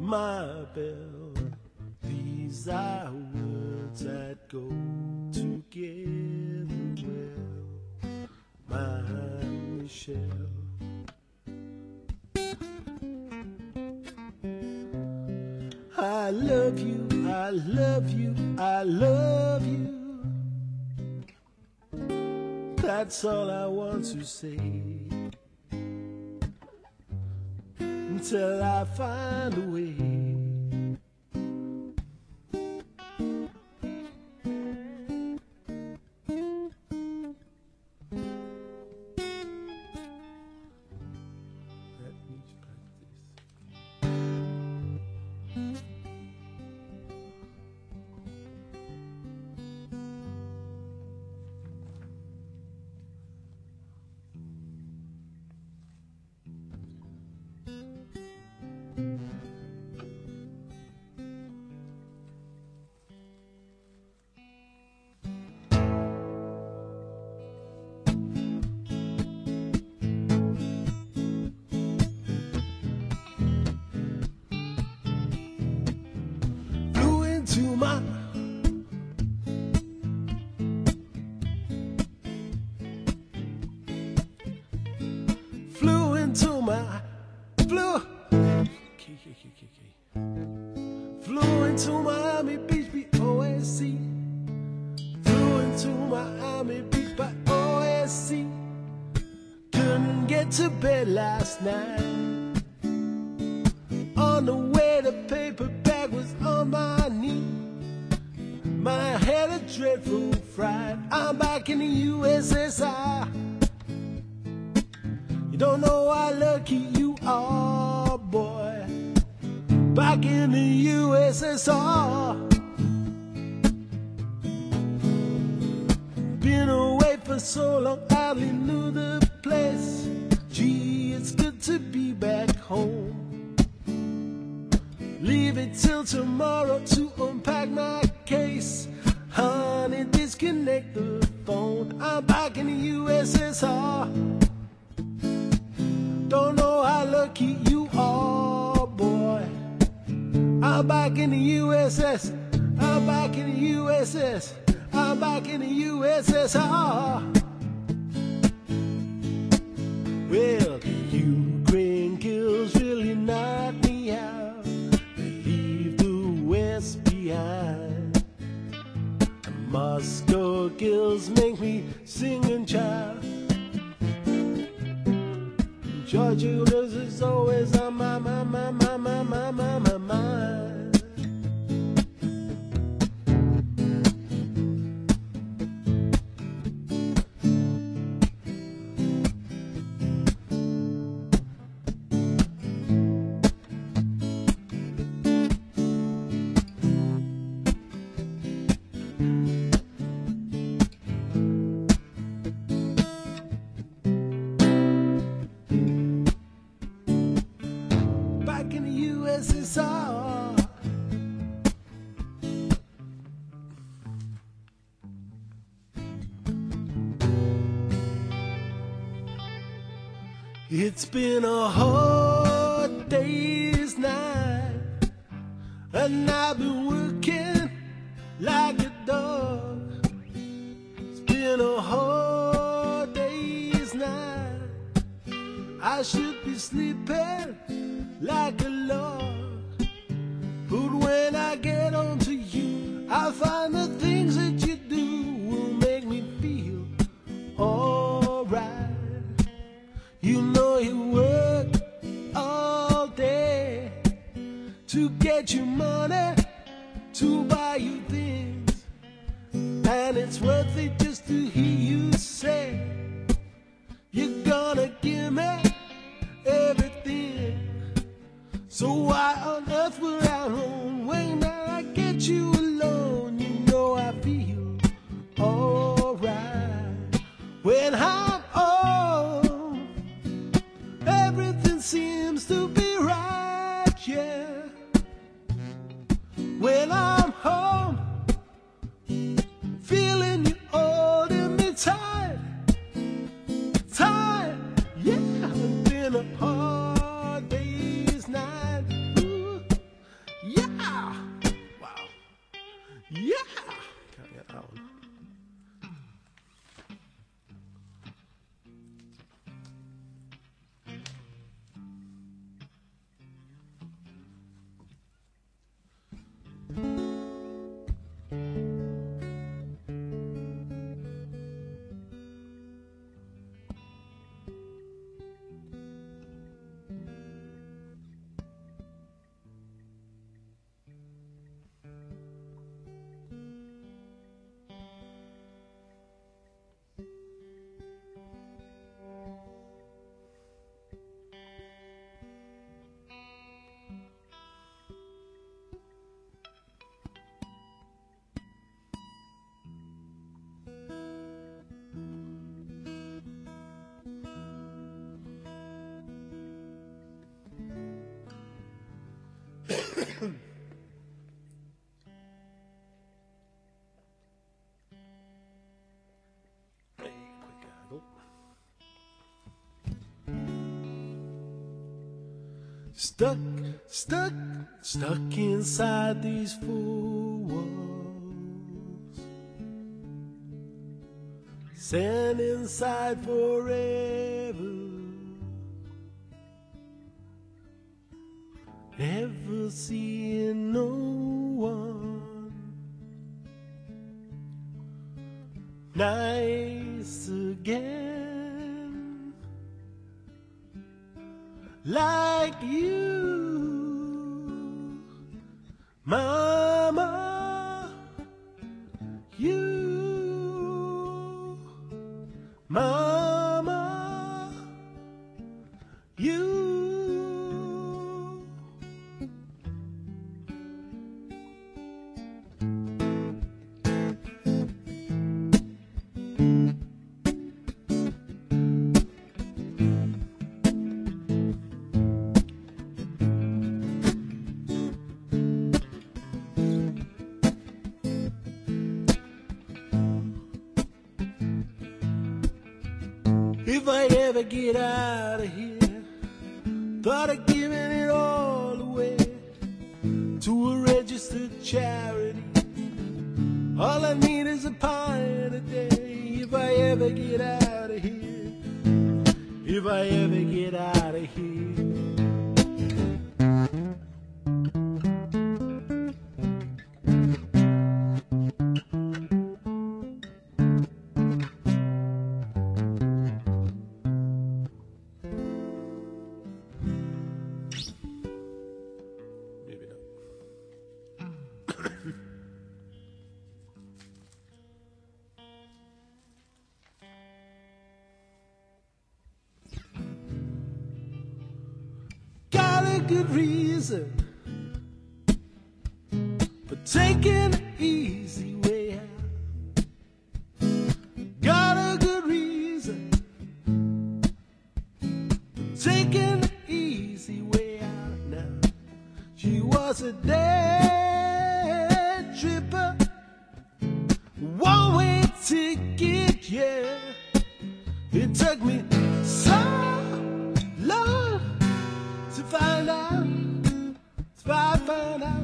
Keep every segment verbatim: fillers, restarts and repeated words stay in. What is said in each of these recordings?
my bell. These are words that go together well, my Michelle. I love you, I love you, I love you. That's all I want to say, until I find a way. To my flew into my flew flew into Miami Beach by O S C, flew into Miami Beach by O S C. Couldn't get to bed last night. On the way the paper bag was on my knee. My head a dreadful fright. I'm back in the U S S R. You don't know how lucky you are, boy. Back in the U S S R. Been away for so long, I hardly knew the place. Gee, it's good to be back home. Leave it till tomorrow to unpack my case. Honey, disconnect the phone. I'm back in the U S S R. Don't know how lucky you are, boy. I'm back in the U S S. I'm back in the U S S. I'm back in the U S S R. Well, the Ukraine girls really knock me out. Leave the West behind. The Moscow girls make me sing and child. Georgia girls is always on my, my, my, my, my, my, my, my mind. Back in the U S S R. It's been a hard day's night, and I've been working like a dog. It's been a hard day's night. I should be sleeping like a log, but when I get on to you, I find the things that you do will make me feel alright. You know you work all day to get your money, to buy you things, and it's worth it just to hear you say you're gonna give me everything. So why on earth would I own when I get you alone? You know I feel alright when I'm home. Everything seems to be right, yeah. When I'm home, feeling you holding me tight, tight, yeah. It's been a hard day's night. Ooh, Stuck, stuck, stuck inside these four walls. Sand inside forever. Never seeing no one nice again like you, Mama, you, Mama, you. If I ever get out of here, thought of giving it all away to a registered charity. All I need is a pint a day. If I ever get out of here, if I ever get out of here. Got a good reason for taking the easy way out. Got a good reason for taking the easy way out now. She was a day tripper, one-way ticket, yeah. It took me so long to find out, to find out.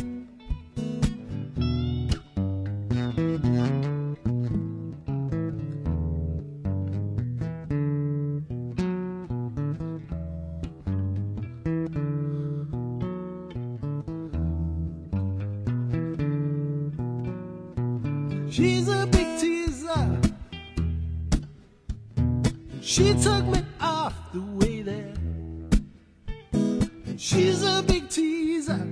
She's a big teaser. She took me off the way there. She's a big teaser.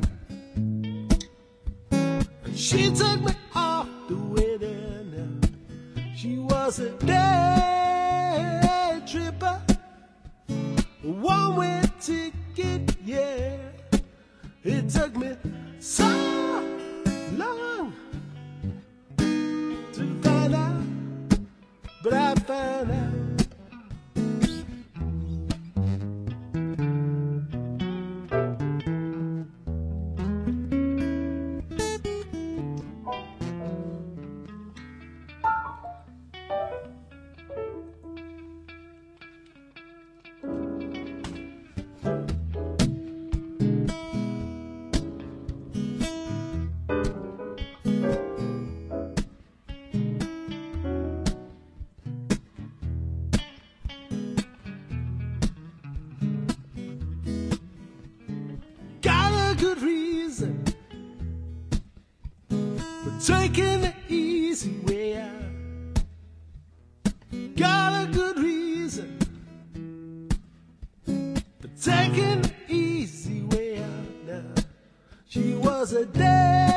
She took me off the way there now. She was a day tripper, a one-way ticket, yeah. It took me so long to find out, but I found out. Good reason for taking the easy way out. Got a good reason for taking the easy way out now. She was a day